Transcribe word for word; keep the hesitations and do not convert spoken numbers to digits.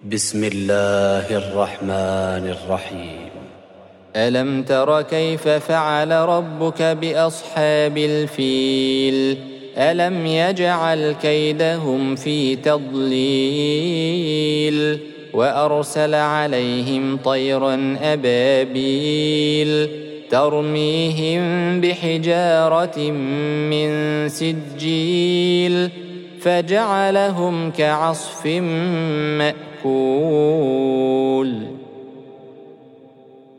بسم الله الرحمن الرحيم. ألم تر كيف فعل ربك بأصحاب الفيل؟ ألم يجعل كيدهم في تضليل وأرسل عليهم طيرا أبابيل ترميهم بحجارة من سجيل فجعلهم كعصف مأكول.